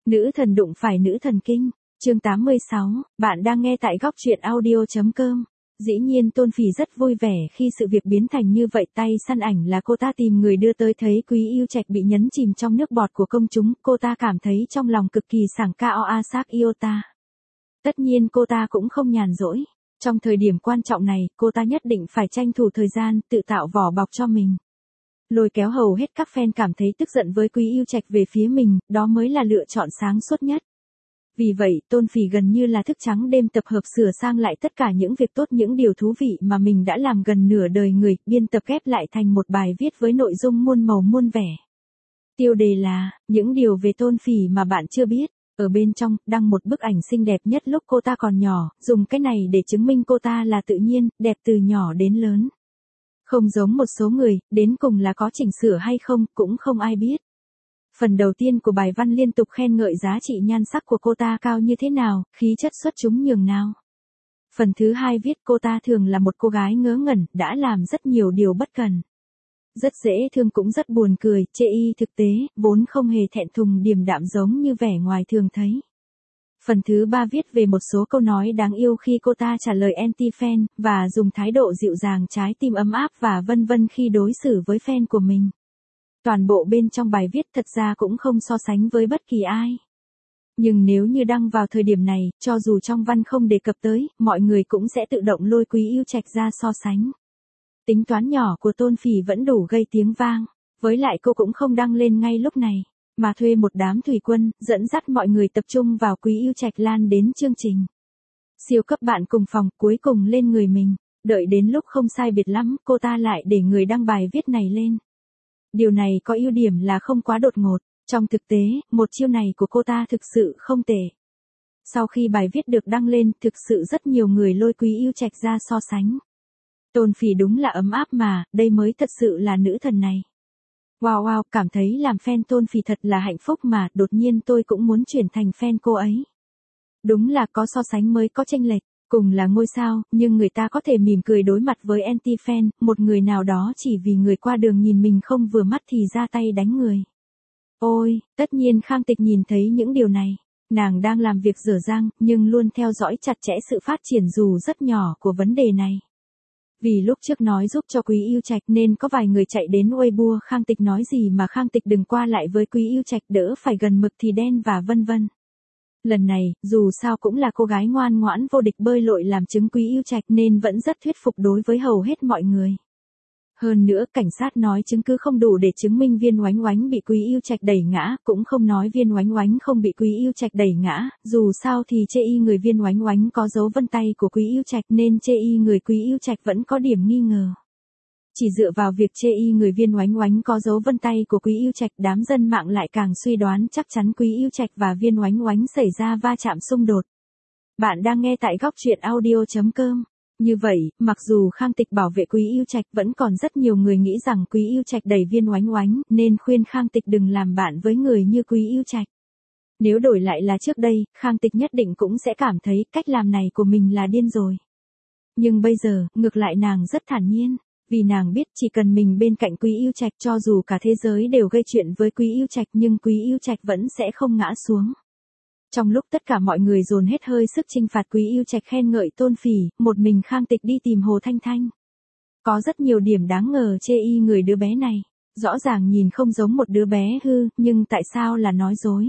Nữ thần đụng phải nữ thần kinh. Chương 86, bạn đang nghe tại góc truyện audio.com. Dĩ nhiên Tôn Phỉ rất vui vẻ khi sự việc biến thành như vậy, tay săn ảnh là cô ta tìm người đưa tới, thấy Quý Yêu Trạch bị nhấn chìm trong nước bọt của công chúng, cô ta cảm thấy trong lòng cực kỳ sảng cao sak Iota. Tất nhiên cô ta cũng không nhàn rỗi. Trong thời điểm quan trọng này, cô ta nhất định phải tranh thủ thời gian, tự tạo vỏ bọc cho mình. Lôi kéo hầu hết các fan cảm thấy tức giận với Quý Yêu Trạch về phía mình, đó mới là lựa chọn sáng suốt nhất. Vì vậy, Tôn Phỉ gần như là thức trắng đêm tập hợp sửa sang lại tất cả những việc tốt, những điều thú vị mà mình đã làm gần nửa đời người, biên tập ghép lại thành một bài viết với nội dung muôn màu muôn vẻ. Tiêu đề là, những điều về Tôn Phỉ mà bạn chưa biết. Ở bên trong, đăng một bức ảnh xinh đẹp nhất lúc cô ta còn nhỏ, dùng cái này để chứng minh cô ta là tự nhiên, đẹp từ nhỏ đến lớn. Không giống một số người, đến cùng là có chỉnh sửa hay không, cũng không ai biết. Phần đầu tiên của bài văn liên tục khen ngợi giá trị nhan sắc của cô ta cao như thế nào, khí chất xuất chúng nhường nào. Phần thứ hai viết cô ta thường là một cô gái ngớ ngẩn, đã làm rất nhiều điều bất cần. Rất dễ thương cũng rất buồn cười, chê y thực tế, vốn không hề thẹn thùng điềm đạm giống như vẻ ngoài thường thấy. Phần thứ ba viết về một số câu nói đáng yêu khi cô ta trả lời anti-fan, và dùng thái độ dịu dàng, trái tim ấm áp và vân vân khi đối xử với fan của mình. Toàn bộ bên trong bài viết thật ra cũng không so sánh với bất kỳ ai. Nhưng nếu như đăng vào thời điểm này, cho dù trong văn không đề cập tới, mọi người cũng sẽ tự động lôi Quý Yêu Trạch ra so sánh. Tính toán nhỏ của Tôn Phỉ vẫn đủ gây tiếng vang. Với lại cô cũng không đăng lên ngay lúc này, mà thuê một đám thủy quân, dẫn dắt mọi người tập trung vào Quý Yêu Trạch lan đến chương trình. Siêu cấp bạn cùng phòng cuối cùng lên người mình, đợi đến lúc không sai biệt lắm, cô ta lại để người đăng bài viết này lên. Điều này có ưu điểm là không quá đột ngột, trong thực tế, một chiêu này của cô ta thực sự không tệ. Sau khi bài viết được đăng lên, thực sự rất nhiều người lôi Quý Yêu Trạch ra so sánh. Tôn Phỉ đúng là ấm áp mà, đây mới thật sự là nữ thần này. Wow wow, cảm thấy làm fan Tôn Phỉ thật là hạnh phúc mà, đột nhiên tôi cũng muốn chuyển thành fan cô ấy. Đúng là có so sánh mới có chênh lệch, cùng là ngôi sao, nhưng người ta có thể mỉm cười đối mặt với anti-fan, một người nào đó chỉ vì người qua đường nhìn mình không vừa mắt thì ra tay đánh người. Ôi, tất nhiên Khang Tịch nhìn thấy những điều này, nàng đang làm việc dở dang, nhưng luôn theo dõi chặt chẽ sự phát triển dù rất nhỏ của vấn đề này. Vì lúc trước nói giúp cho Quý Yêu Trạch nên có vài người chạy đến Weibo Khang Tịch nói gì mà Khang Tịch đừng qua lại với Quý Yêu Trạch, đỡ phải gần mực thì đen và vân vân. Lần này, dù sao cũng là cô gái ngoan ngoãn vô địch bơi lội làm chứng Quý Yêu Trạch nên vẫn rất thuyết phục đối với hầu hết mọi người. Hơn nữa, cảnh sát nói chứng cứ không đủ để chứng minh Viên Oánh Oánh bị Quý Yêu Trạch đẩy ngã, cũng không nói Viên Oánh Oánh không bị Quý Yêu Trạch đẩy ngã, dù sao thì chê y người Viên Oánh Oánh có dấu vân tay của Quý Yêu Trạch nên chê y người Quý Yêu Trạch vẫn có điểm nghi ngờ. Chỉ dựa vào việc chê y người Viên Oánh Oánh có dấu vân tay của Quý Yêu Trạch, đám dân mạng lại càng suy đoán chắc chắn Quý Yêu Trạch và Viên Oánh Oánh xảy ra va chạm xung đột. Bạn đang nghe tại góc truyện audio.com. Như vậy, mặc dù Khang Tịch bảo vệ Quý Yêu Trạch, vẫn còn rất nhiều người nghĩ rằng Quý Yêu Trạch đẩy Viên Oánh Oánh, nên khuyên Khang Tịch đừng làm bạn với người như Quý Yêu Trạch. Nếu đổi lại là trước đây, Khang Tịch nhất định cũng sẽ cảm thấy cách làm này của mình là điên rồi. Nhưng bây giờ, ngược lại nàng rất thản nhiên, vì nàng biết chỉ cần mình bên cạnh Quý Yêu Trạch, cho dù cả thế giới đều gây chuyện với Quý Yêu Trạch nhưng Quý Yêu Trạch vẫn sẽ không ngã xuống. Trong lúc tất cả mọi người dồn hết hơi sức chinh phạt Quý Yêu Trạch khen ngợi Tôn Phỉ, một mình Khang Tịch đi tìm Hồ Thanh Thanh. Có rất nhiều điểm đáng ngờ chê y người đứa bé này, rõ ràng nhìn không giống một đứa bé hư, nhưng tại sao là nói dối.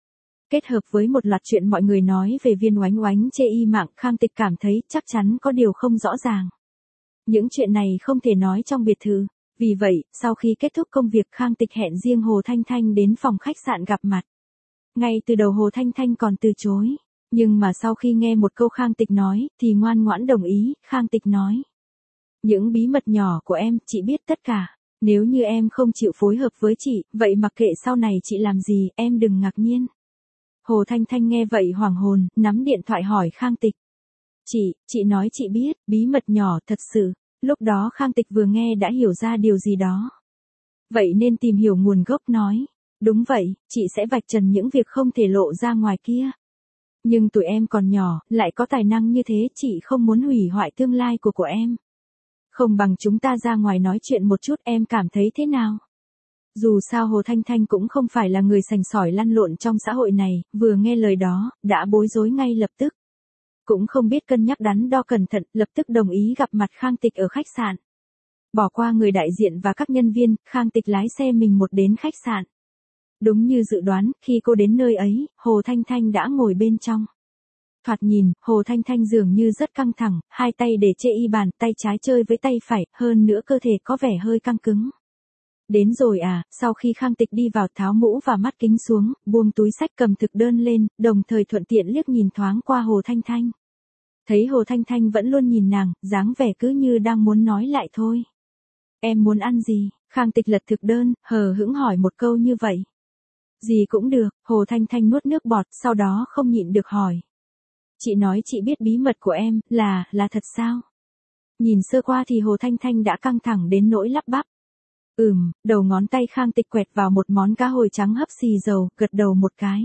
Kết hợp với một loạt chuyện mọi người nói về Viên Oánh Oánh chê y mạng, Khang Tịch cảm thấy chắc chắn có điều không rõ ràng. Những chuyện này không thể nói trong biệt thự, vì vậy, sau khi kết thúc công việc Khang Tịch hẹn riêng Hồ Thanh Thanh đến phòng khách sạn gặp mặt. Ngay từ đầu Hồ Thanh Thanh còn từ chối, nhưng mà sau khi nghe một câu Khang Tịch nói, thì ngoan ngoãn đồng ý. Khang Tịch nói: những bí mật nhỏ của em, chị biết tất cả. Nếu như em không chịu phối hợp với chị, vậy mặc kệ sau này chị làm gì, em đừng ngạc nhiên. Hồ Thanh Thanh nghe vậy hoảng hồn, nắm điện thoại hỏi Khang Tịch: chị nói chị biết, bí mật nhỏ thật sự. Lúc đó Khang Tịch vừa nghe đã hiểu ra điều gì đó. Vậy nên tìm hiểu nguồn gốc nói: đúng vậy, chị sẽ vạch trần những việc không thể lộ ra ngoài kia. Nhưng tụi em còn nhỏ, lại có tài năng như thế, chị không muốn hủy hoại tương lai của em. Không bằng chúng ta ra ngoài nói chuyện một chút, em cảm thấy thế nào? Dù sao Hồ Thanh Thanh cũng không phải là người sành sỏi lăn lộn trong xã hội này, vừa nghe lời đó, đã bối rối ngay lập tức. Cũng không biết cân nhắc đắn đo cẩn thận, lập tức đồng ý gặp mặt Khang Tịch ở khách sạn. Bỏ qua người đại diện và các nhân viên, Khang Tịch lái xe mình một đến khách sạn. Đúng như dự đoán, khi cô đến nơi ấy, Hồ Thanh Thanh đã ngồi bên trong. Thoạt nhìn, Hồ Thanh Thanh dường như rất căng thẳng, hai tay để chê y bàn, tay trái chơi với tay phải, hơn nữa cơ thể có vẻ hơi căng cứng. Đến rồi à, sau khi Khang Tịch đi vào tháo mũ và mắt kính xuống, buông túi xách cầm thực đơn lên, đồng thời thuận tiện liếc nhìn thoáng qua Hồ Thanh Thanh. Thấy Hồ Thanh Thanh vẫn luôn nhìn nàng, dáng vẻ cứ như đang muốn nói lại thôi. Em muốn ăn gì? Khang Tịch lật thực đơn, hờ hững hỏi một câu như vậy. Gì cũng được, Hồ Thanh Thanh nuốt nước bọt, sau đó không nhịn được hỏi. Chị nói chị biết bí mật của em, là thật sao? Nhìn sơ qua thì Hồ Thanh Thanh đã căng thẳng đến nỗi lắp bắp. Đầu ngón tay Khang Tịch quẹt vào một món cá hồi trắng hấp xì dầu, gật đầu một cái.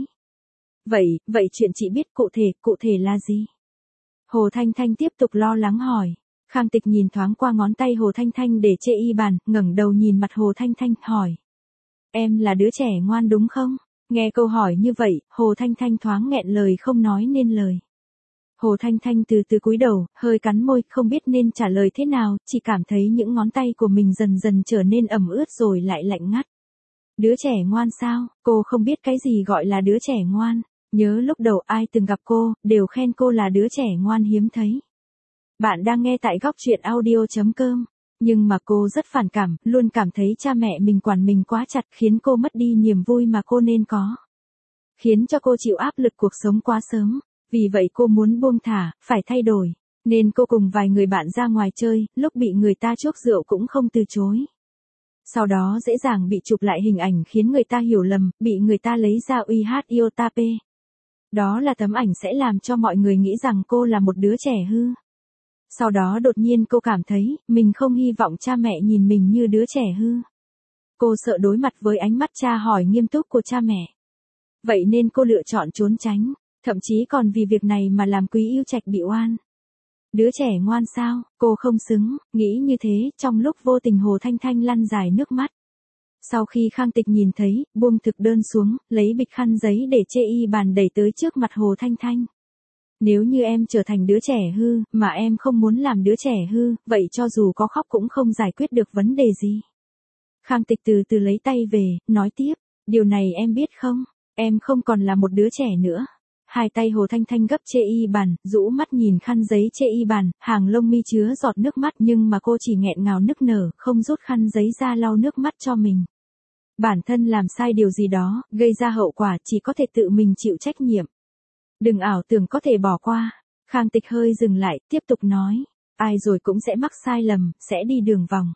Vậy chuyện chị biết cụ thể là gì? Hồ Thanh Thanh tiếp tục lo lắng hỏi. Khang Tịch nhìn thoáng qua ngón tay Hồ Thanh Thanh để chê y bàn, ngẩng đầu nhìn mặt Hồ Thanh Thanh, hỏi. Em là đứa trẻ ngoan đúng không? Nghe câu hỏi như vậy, Hồ Thanh Thanh thoáng nghẹn lời không nói nên lời. Hồ Thanh Thanh từ từ cúi đầu, hơi cắn môi, không biết nên trả lời thế nào, chỉ cảm thấy những ngón tay của mình dần dần trở nên ẩm ướt rồi lại lạnh ngắt. Đứa trẻ ngoan sao? Cô không biết cái gì gọi là đứa trẻ ngoan. Nhớ lúc đầu ai từng gặp cô, đều khen cô là đứa trẻ ngoan hiếm thấy. Bạn đang nghe tại góc truyện audio.com. Nhưng mà cô rất phản cảm, luôn cảm thấy cha mẹ mình quản mình quá chặt, khiến cô mất đi niềm vui mà cô nên có. Khiến cho cô chịu áp lực cuộc sống quá sớm. Vì vậy cô muốn buông thả, phải thay đổi. Nên cô cùng vài người bạn ra ngoài chơi, lúc bị người ta chuốc rượu cũng không từ chối. Sau đó dễ dàng bị chụp lại hình ảnh khiến người ta hiểu lầm, bị người ta lấy ra uy hát Iotape. Đó là tấm ảnh sẽ làm cho mọi người nghĩ rằng cô là một đứa trẻ hư. Sau đó đột nhiên cô cảm thấy, mình không hy vọng cha mẹ nhìn mình như đứa trẻ hư. Cô sợ đối mặt với ánh mắt tra hỏi nghiêm túc của cha mẹ. Vậy nên cô lựa chọn trốn tránh, thậm chí còn vì việc này mà làm Quý Yêu Trạch bị oan. Đứa trẻ ngoan sao, cô không xứng, nghĩ như thế, trong lúc vô tình Hồ Thanh Thanh lăn dài nước mắt. Sau khi Khang Tịch nhìn thấy, buông thực đơn xuống, lấy bịch khăn giấy để chê y bàn đẩy tới trước mặt Hồ Thanh Thanh. Nếu như em trở thành đứa trẻ hư, mà em không muốn làm đứa trẻ hư, vậy cho dù có khóc cũng không giải quyết được vấn đề gì. Khang Tịch từ từ lấy tay về, nói tiếp, điều này em biết không, em không còn là một đứa trẻ nữa. Hai tay Hồ Thanh Thanh gấp chê y bàn, rũ mắt nhìn khăn giấy chê y bàn, hàng lông mi chứa giọt nước mắt nhưng mà cô chỉ nghẹn ngào nức nở, không rút khăn giấy ra lau nước mắt cho mình. Bản thân làm sai điều gì đó, gây ra hậu quả chỉ có thể tự mình chịu trách nhiệm. Đừng ảo tưởng có thể bỏ qua. Khang Tịch hơi dừng lại, tiếp tục nói. Ai rồi cũng sẽ mắc sai lầm, sẽ đi đường vòng.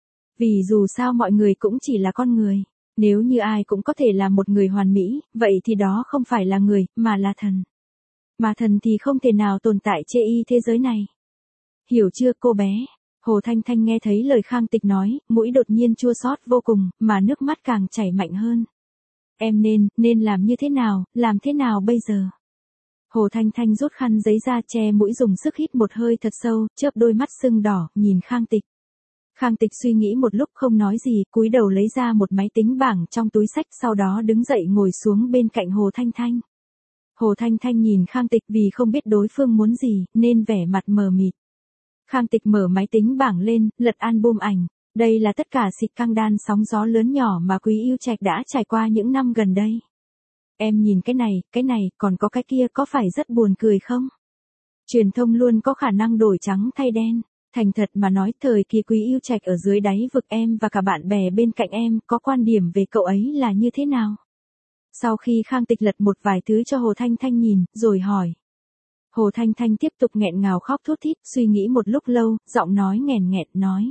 Vì dù sao mọi người cũng chỉ là con người. Nếu như ai cũng có thể là một người hoàn mỹ, vậy thì đó không phải là người, mà là thần. Mà thần thì không thể nào tồn tại chê y thế giới này. Hiểu chưa cô bé? Hồ Thanh Thanh nghe thấy lời Khang Tịch nói, mũi đột nhiên chua xót vô cùng, mà nước mắt càng chảy mạnh hơn. Em nên làm như thế nào bây giờ? Hồ Thanh Thanh rút khăn giấy ra che mũi dùng sức hít một hơi thật sâu, chớp đôi mắt sưng đỏ, nhìn Khang Tịch. Khang Tịch suy nghĩ một lúc không nói gì, cúi đầu lấy ra một máy tính bảng trong túi xách, sau đó đứng dậy ngồi xuống bên cạnh Hồ Thanh Thanh. Hồ Thanh Thanh nhìn Khang Tịch vì không biết đối phương muốn gì, nên vẻ mặt mờ mịt. Khang Tịch mở máy tính bảng lên, lật album ảnh. Đây là tất cả xịt căng đan sóng gió lớn nhỏ mà Quý Yêu Trạch đã trải qua những năm gần đây. Em nhìn cái này, còn có cái kia có phải rất buồn cười không? Truyền thông luôn có khả năng đổi trắng thay đen. Thành thật mà nói, thời kỳ Quý Yêu Trạch ở dưới đáy vực, em và cả bạn bè bên cạnh em có quan điểm về cậu ấy là như thế nào? Sau khi Khang Tịch lật một vài thứ cho Hồ Thanh Thanh nhìn, rồi hỏi. Hồ Thanh Thanh tiếp tục nghẹn ngào khóc thút thít, suy nghĩ một lúc lâu, giọng nói nghèn nghẹt nói.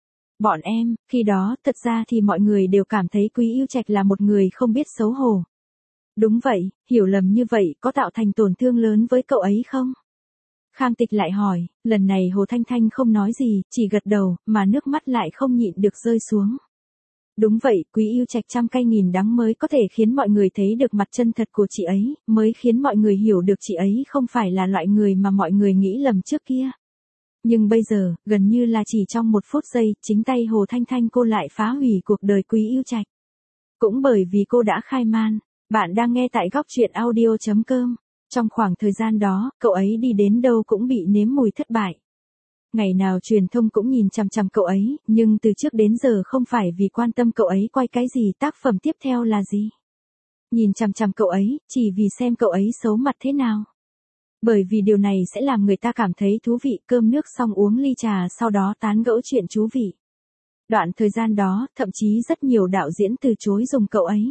Bọn em, khi đó, thật ra thì mọi người đều cảm thấy Quý Yêu Trạch là một người không biết xấu hổ. Đúng vậy, hiểu lầm như vậy có tạo thành tổn thương lớn với cậu ấy không? Khang Tịch lại hỏi, lần này Hồ Thanh Thanh không nói gì, chỉ gật đầu, mà nước mắt lại không nhịn được rơi xuống. Đúng vậy, Quý Yêu Trạch trăm cay nghìn đắng mới có thể khiến mọi người thấy được mặt chân thật của chị ấy, mới khiến mọi người hiểu được chị ấy không phải là loại người mà mọi người nghĩ lầm trước kia. Nhưng bây giờ, gần như là chỉ trong một phút giây, chính tay Hồ Thanh Thanh cô lại phá hủy cuộc đời Quý Yêu Trạch. Cũng bởi vì cô đã khai man. Bạn đang nghe tại góc truyện audio.com. Trong khoảng thời gian đó, cậu ấy đi đến đâu cũng bị nếm mùi thất bại. Ngày nào truyền thông cũng nhìn chằm chằm cậu ấy, nhưng từ trước đến giờ không phải vì quan tâm cậu ấy quay cái gì, tác phẩm tiếp theo là gì. Nhìn chằm chằm cậu ấy, chỉ vì xem cậu ấy xấu mặt thế nào. Bởi vì điều này sẽ làm người ta cảm thấy thú vị, cơm nước xong uống ly trà sau đó tán gẫu chuyện thú vị. Đoạn thời gian đó, thậm chí rất nhiều đạo diễn từ chối dùng cậu ấy.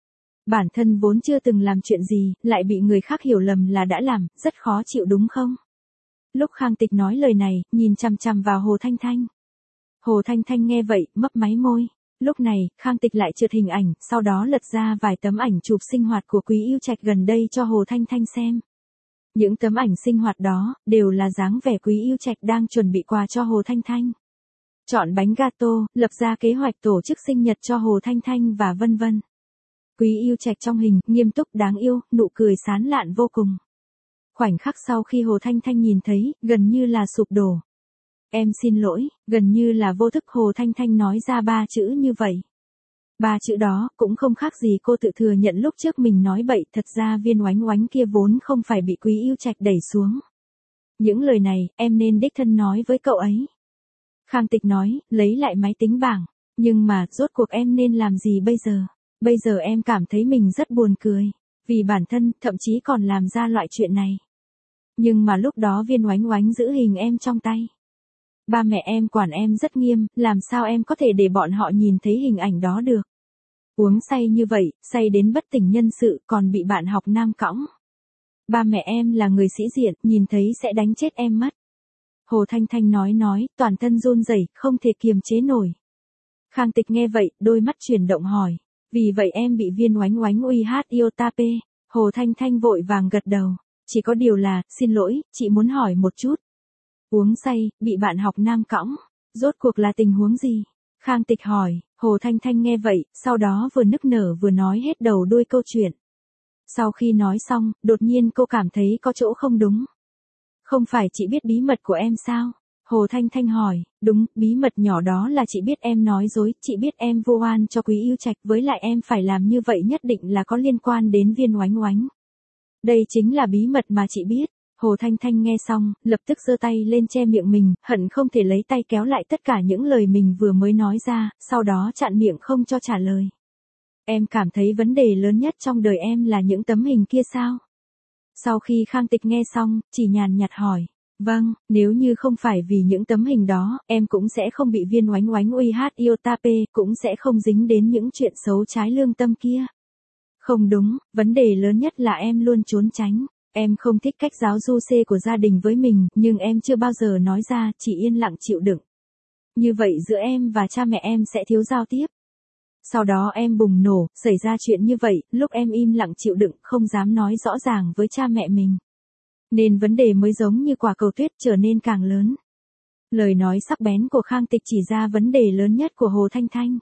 Bản thân vốn chưa từng làm chuyện gì, lại bị người khác hiểu lầm là đã làm, rất khó chịu đúng không? Lúc Khang Tịch nói lời này, nhìn chằm chằm vào Hồ Thanh Thanh. Hồ Thanh Thanh nghe vậy, mấp máy môi. Lúc này, Khang Tịch lại trượt hình ảnh, sau đó lật ra vài tấm ảnh chụp sinh hoạt của Quý Yêu Trạch gần đây cho Hồ Thanh Thanh xem. Những tấm ảnh sinh hoạt đó, đều là dáng vẻ Quý Yêu Trạch đang chuẩn bị quà cho Hồ Thanh Thanh. Chọn bánh gato, lập ra kế hoạch tổ chức sinh nhật cho Hồ Thanh Thanh và vân vân. Quý Yêu Trạch trong hình, nghiêm túc đáng yêu, nụ cười sán lạn vô cùng. Khoảnh khắc sau khi Hồ Thanh Thanh nhìn thấy, gần như là sụp đổ. Em xin lỗi, gần như là vô thức Hồ Thanh Thanh nói ra 3 chữ như vậy. 3 chữ đó, cũng không khác gì cô tự thừa nhận lúc trước mình nói bậy, thật ra Viên Oánh Oánh kia vốn không phải bị Quý Yêu Trạch đẩy xuống. Những lời này, em nên đích thân nói với cậu ấy. Khang Tịch nói, lấy lại máy tính bảng. Nhưng mà, rốt cuộc em nên làm gì bây giờ? Bây giờ em cảm thấy mình rất buồn cười. Vì bản thân, thậm chí còn làm ra loại chuyện này. Nhưng mà lúc đó Viên Oánh Oánh giữ hình em trong tay. Ba mẹ em quản em rất nghiêm, làm sao em có thể để bọn họ nhìn thấy hình ảnh đó được? Uống say như vậy, say đến bất tỉnh nhân sự, còn bị bạn học nam cõng. Ba mẹ em là người sĩ diện, nhìn thấy sẽ đánh chết em mất. Hồ Thanh Thanh nói, toàn thân run rẩy, không thể kiềm chế nổi. Khang Tịch nghe vậy, đôi mắt chuyển động hỏi. Vì vậy em bị Viên Oánh Oánh uy hát Iotapê. Hồ Thanh Thanh vội vàng gật đầu. Chỉ có điều là, xin lỗi, chị muốn hỏi một chút. Uống say, bị bạn học nam cõng. Rốt cuộc là tình huống gì? Khang Tịch hỏi. Hồ Thanh Thanh nghe vậy, sau đó vừa nức nở vừa nói hết đầu đuôi câu chuyện. Sau khi nói xong, đột nhiên cô cảm thấy có chỗ không đúng. Không phải chị biết bí mật của em sao? Hồ Thanh Thanh hỏi. Đúng, bí mật nhỏ đó là chị biết em nói dối, chị biết em vu oan cho Quý Yêu Trạch, với lại em phải làm như vậy nhất định là có liên quan đến Viên Oánh Oánh. Đây chính là bí mật mà chị biết. Hồ Thanh Thanh nghe xong, lập tức giơ tay lên che miệng mình, hận không thể lấy tay kéo lại tất cả những lời mình vừa mới nói ra, sau đó chặn miệng không cho trả lời. Em cảm thấy vấn đề lớn nhất trong đời em là những tấm hình kia sao? Sau khi Khang Tịch nghe xong, chỉ nhàn nhạt hỏi. Vâng, nếu như không phải vì những tấm hình đó, em cũng sẽ không bị Viên Oánh Oánh uy hát Iotapê, cũng sẽ không dính đến những chuyện xấu trái lương tâm kia. Không đúng, vấn đề lớn nhất là em luôn trốn tránh. Em không thích cách giáo du xê của gia đình với mình, nhưng em chưa bao giờ nói ra, chỉ yên lặng chịu đựng. Như vậy giữa em và cha mẹ em sẽ thiếu giao tiếp. Sau đó em bùng nổ, xảy ra chuyện như vậy, lúc em im lặng chịu đựng, không dám nói rõ ràng với cha mẹ mình. Nên vấn đề mới giống như quả cầu tuyết trở nên càng lớn. Lời nói sắc bén của Khang Tịch chỉ ra vấn đề lớn nhất của Hồ Thanh Thanh.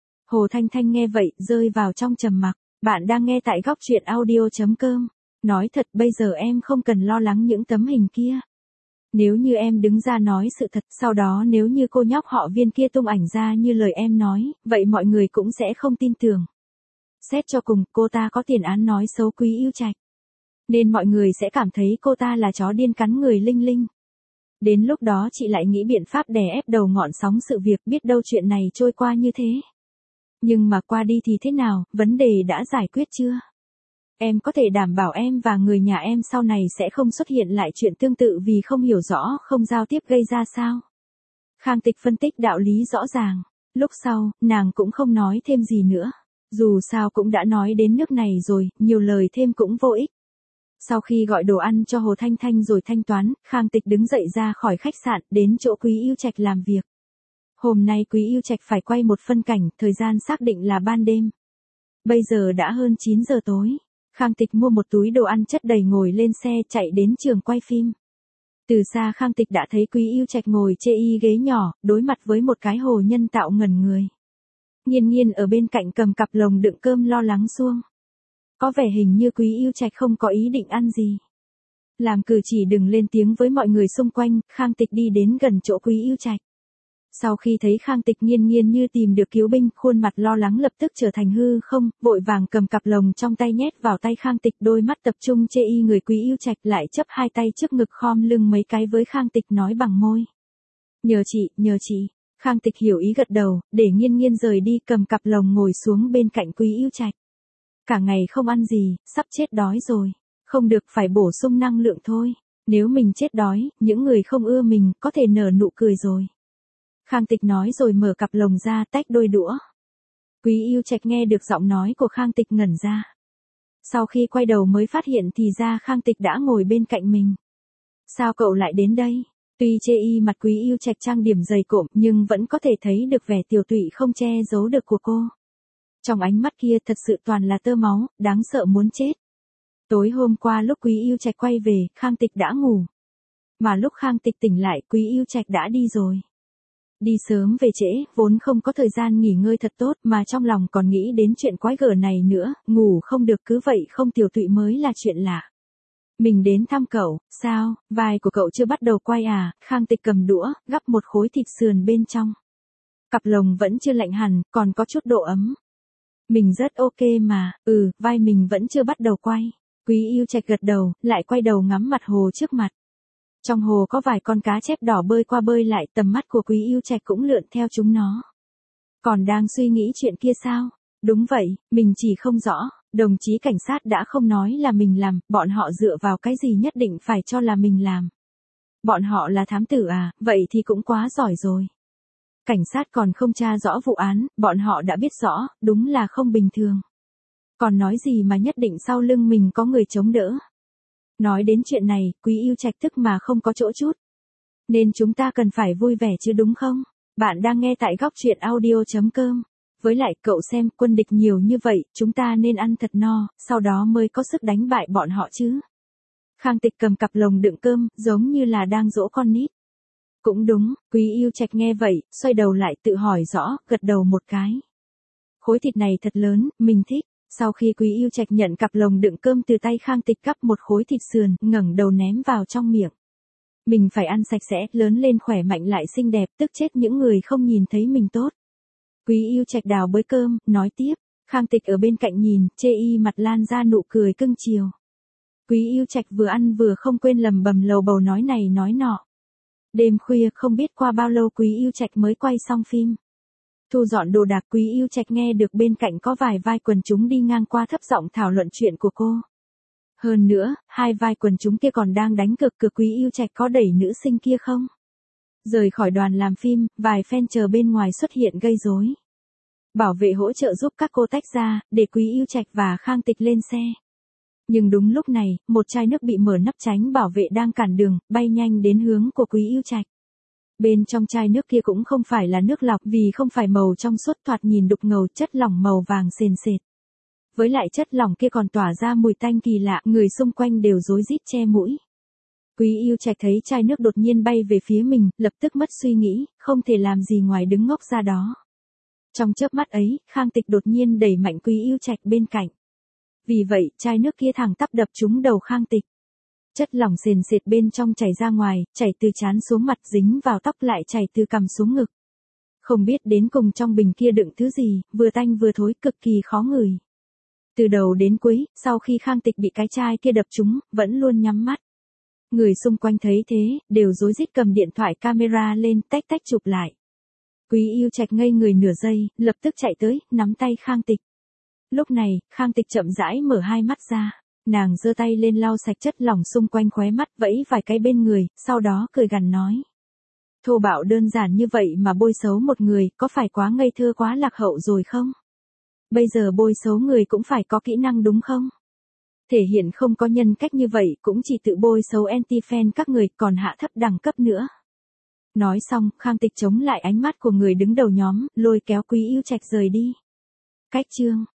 Hồ Thanh Thanh nghe vậy, rơi vào trong trầm mặc. Bạn đang nghe tại góc truyện audio.com. Nói thật bây giờ em không cần lo lắng những tấm hình kia. Nếu như em đứng ra nói sự thật, sau đó nếu như cô nhóc họ Viên kia tung ảnh ra như lời em nói, vậy mọi người cũng sẽ không tin tưởng. Xét cho cùng, cô ta có tiền án nói xấu Quý Yêu Trạch. Nên mọi người sẽ cảm thấy cô ta là chó điên cắn người linh linh. Đến lúc đó chị lại nghĩ biện pháp đè ép đầu ngọn sóng sự việc, biết đâu chuyện này trôi qua như thế. Nhưng mà qua đi thì thế nào, vấn đề đã giải quyết chưa? Em có thể đảm bảo em và người nhà em sau này sẽ không xuất hiện lại chuyện tương tự vì không hiểu rõ, không giao tiếp gây ra sao? Khang Tịch phân tích đạo lý rõ ràng. Lúc sau, nàng cũng không nói thêm gì nữa. Dù sao cũng đã nói đến nước này rồi, nhiều lời thêm cũng vô ích. Sau khi gọi đồ ăn cho Hồ Thanh Thanh rồi thanh toán, Khang Tịch đứng dậy ra khỏi khách sạn, đến chỗ Quý Yêu Trạch làm việc. Hôm nay Quý Yêu Trạch phải quay một phân cảnh, thời gian xác định là ban đêm. Bây giờ đã hơn 9 giờ tối. Khang Tịch mua một túi đồ ăn chất đầy ngồi lên xe chạy đến trường quay phim. Từ xa Khang Tịch đã thấy Quý Yêu Trạch ngồi chê y ghế nhỏ, đối mặt với một cái hồ nhân tạo ngẩn người. Nghiên Nghiên ở bên cạnh cầm cặp lồng đựng cơm lo lắng suông. Có vẻ hình như Quý Yêu Trạch không có ý định ăn gì. Làm cử chỉ đừng lên tiếng với mọi người xung quanh, Khang Tịch đi đến gần chỗ Quý Yêu Trạch. Sau khi thấy Khang Tịch Nghiên Nghiên như tìm được cứu binh, khuôn mặt lo lắng lập tức trở thành hư không, vội vàng cầm cặp lồng trong tay nhét vào tay Khang Tịch, đôi mắt tập trung chê y người Quý Yêu Trạch, lại chấp hai tay trước ngực khom lưng mấy cái với Khang Tịch nói bằng môi. Nhờ chị. Khang Tịch hiểu ý gật đầu, để Nghiên Nghiên rời đi, cầm cặp lồng ngồi xuống bên cạnh Quý Yêu Trạch. Cả ngày không ăn gì, sắp chết đói rồi. Không được, phải bổ sung năng lượng thôi. Nếu mình chết đói, những người không ưa mình có thể nở nụ cười rồi. Khang Tịch nói rồi mở cặp lồng ra, tách đôi đũa. Quý Yêu Trạch nghe được giọng nói của Khang Tịch ngẩn ra. Sau khi quay đầu mới phát hiện thì ra Khang Tịch đã ngồi bên cạnh mình. Sao cậu lại đến đây? Tuy chê y mặt Quý Yêu Trạch trang điểm dày cộm nhưng vẫn có thể thấy được vẻ tiều tụy không che giấu được của cô. Trong ánh mắt kia thật sự toàn là tơ máu, đáng sợ muốn chết. Tối hôm qua lúc Quý Yêu Trạch quay về, Khang Tịch đã ngủ. Mà lúc Khang Tịch tỉnh lại, Quý Yêu Trạch đã đi rồi. Đi sớm về trễ, vốn không có thời gian nghỉ ngơi thật tốt mà trong lòng còn nghĩ đến chuyện quái gở này nữa, ngủ không được cứ vậy không tiều tụy mới là chuyện lạ. Mình đến thăm cậu, sao, vai của cậu chưa bắt đầu quay à? Khang Tịch cầm đũa, gắp một khối thịt sườn bên trong. Cặp lồng vẫn chưa lạnh hẳn, còn có chút độ ấm. Mình rất ok mà, vai mình vẫn chưa bắt đầu quay. Quý Yêu Trạch gật đầu, lại quay đầu ngắm mặt hồ trước mặt. Trong hồ có vài con cá chép đỏ bơi qua bơi lại, tầm mắt của Quý Yêu Trạch cũng lượn theo chúng nó. Còn đang suy nghĩ chuyện kia sao? Đúng vậy, mình chỉ không rõ, đồng chí cảnh sát đã không nói là mình làm, bọn họ dựa vào cái gì nhất định phải cho là mình làm. Bọn họ là thám tử à, vậy thì cũng quá giỏi rồi. Cảnh sát còn không tra rõ vụ án, bọn họ đã biết rõ, đúng là không bình thường. Còn nói gì mà nhất định sau lưng mình có người chống đỡ. Nói đến chuyện này, Quý Yêu Trạch tức mà không có chỗ chút. Nên chúng ta cần phải vui vẻ chứ đúng không? Bạn đang nghe tại góc truyện audio.com. Với lại cậu xem quân địch nhiều như vậy, chúng ta nên ăn thật no, sau đó mới có sức đánh bại bọn họ chứ. Khang Tịch cầm cặp lồng đựng cơm, giống như là đang dỗ con nít. Cũng đúng, Quý Yêu Trạch nghe vậy, xoay đầu lại tự hỏi rõ, gật đầu một cái. Khối thịt này thật lớn, mình thích. Sau khi Quý Yêu Trạch nhận cặp lồng đựng cơm từ tay Khang Tịch, cắp một khối thịt sườn, ngẩng đầu ném vào trong miệng. Mình phải ăn sạch sẽ, lớn lên khỏe mạnh lại xinh đẹp, tức chết những người không nhìn thấy mình tốt. Quý Yêu Trạch đào bới cơm, nói tiếp. Khang Tịch ở bên cạnh nhìn, chê y mặt lan ra nụ cười cưng chiều. Quý Yêu Trạch vừa ăn vừa không quên lầm bầm lầu bầu nói này nói nọ. Đêm khuya không biết qua bao lâu Quý Yêu Trạch mới quay xong phim. Thu dọn đồ đạc, Quý Yêu Trạch nghe được bên cạnh có vài vai quần chúng đi ngang qua thấp giọng thảo luận chuyện của cô. Hơn nữa, hai vai quần chúng kia còn đang đánh cược Quý Yêu Trạch có đẩy nữ sinh kia không. Rời khỏi đoàn làm phim, vài fan chờ bên ngoài xuất hiện gây rối. Bảo vệ hỗ trợ giúp các cô tách ra, để Quý Yêu Trạch và Khang Tịch lên xe. Nhưng đúng lúc này, một chai nước bị mở nắp tránh bảo vệ đang cản đường, bay nhanh đến hướng của Quý Yêu Trạch. Bên trong chai nước kia cũng không phải là nước lọc vì không phải màu trong suốt, thoạt nhìn đục ngầu, chất lỏng màu vàng sền sệt. Với lại chất lỏng kia còn tỏa ra mùi tanh kỳ lạ, người xung quanh đều rối rít che mũi. Quý Yêu Trạch thấy chai nước đột nhiên bay về phía mình, lập tức mất suy nghĩ, không thể làm gì ngoài đứng ngốc ra đó. Trong chớp mắt ấy, Khang Tịch đột nhiên đẩy mạnh Quý Yêu Trạch bên cạnh. Vì vậy, chai nước kia thẳng tắp đập trúng đầu Khang Tịch. Chất lỏng sền sệt bên trong chảy ra ngoài, chảy từ trán xuống mặt, dính vào tóc, lại chảy từ cằm xuống ngực. Không biết đến cùng trong bình kia đựng thứ gì, vừa tanh vừa thối, cực kỳ khó ngửi. Từ đầu đến cuối, sau khi Khang Tịch bị cái chai kia đập trúng, vẫn luôn nhắm mắt. Người xung quanh thấy thế, đều rối rít cầm điện thoại camera lên, tách tách chụp lại. Quý Yêu Trạch ngây người nửa giây, lập tức chạy tới, nắm tay Khang Tịch. Lúc này, Khang Tịch chậm rãi mở hai mắt ra. Nàng giơ tay lên lau sạch chất lỏng xung quanh khóe mắt, vẫy vài cái bên người, sau đó cười gằn nói. Thô bạo đơn giản như vậy mà bôi xấu một người, có phải quá ngây thơ quá lạc hậu rồi không? Bây giờ bôi xấu người cũng phải có kỹ năng đúng không? Thể hiện không có nhân cách như vậy cũng chỉ tự bôi xấu anti-fan các người, còn hạ thấp đẳng cấp nữa. Nói xong, Khang Tịch chống lại ánh mắt của người đứng đầu nhóm, lôi kéo Quý Yêu Trạch rời đi. Cách chương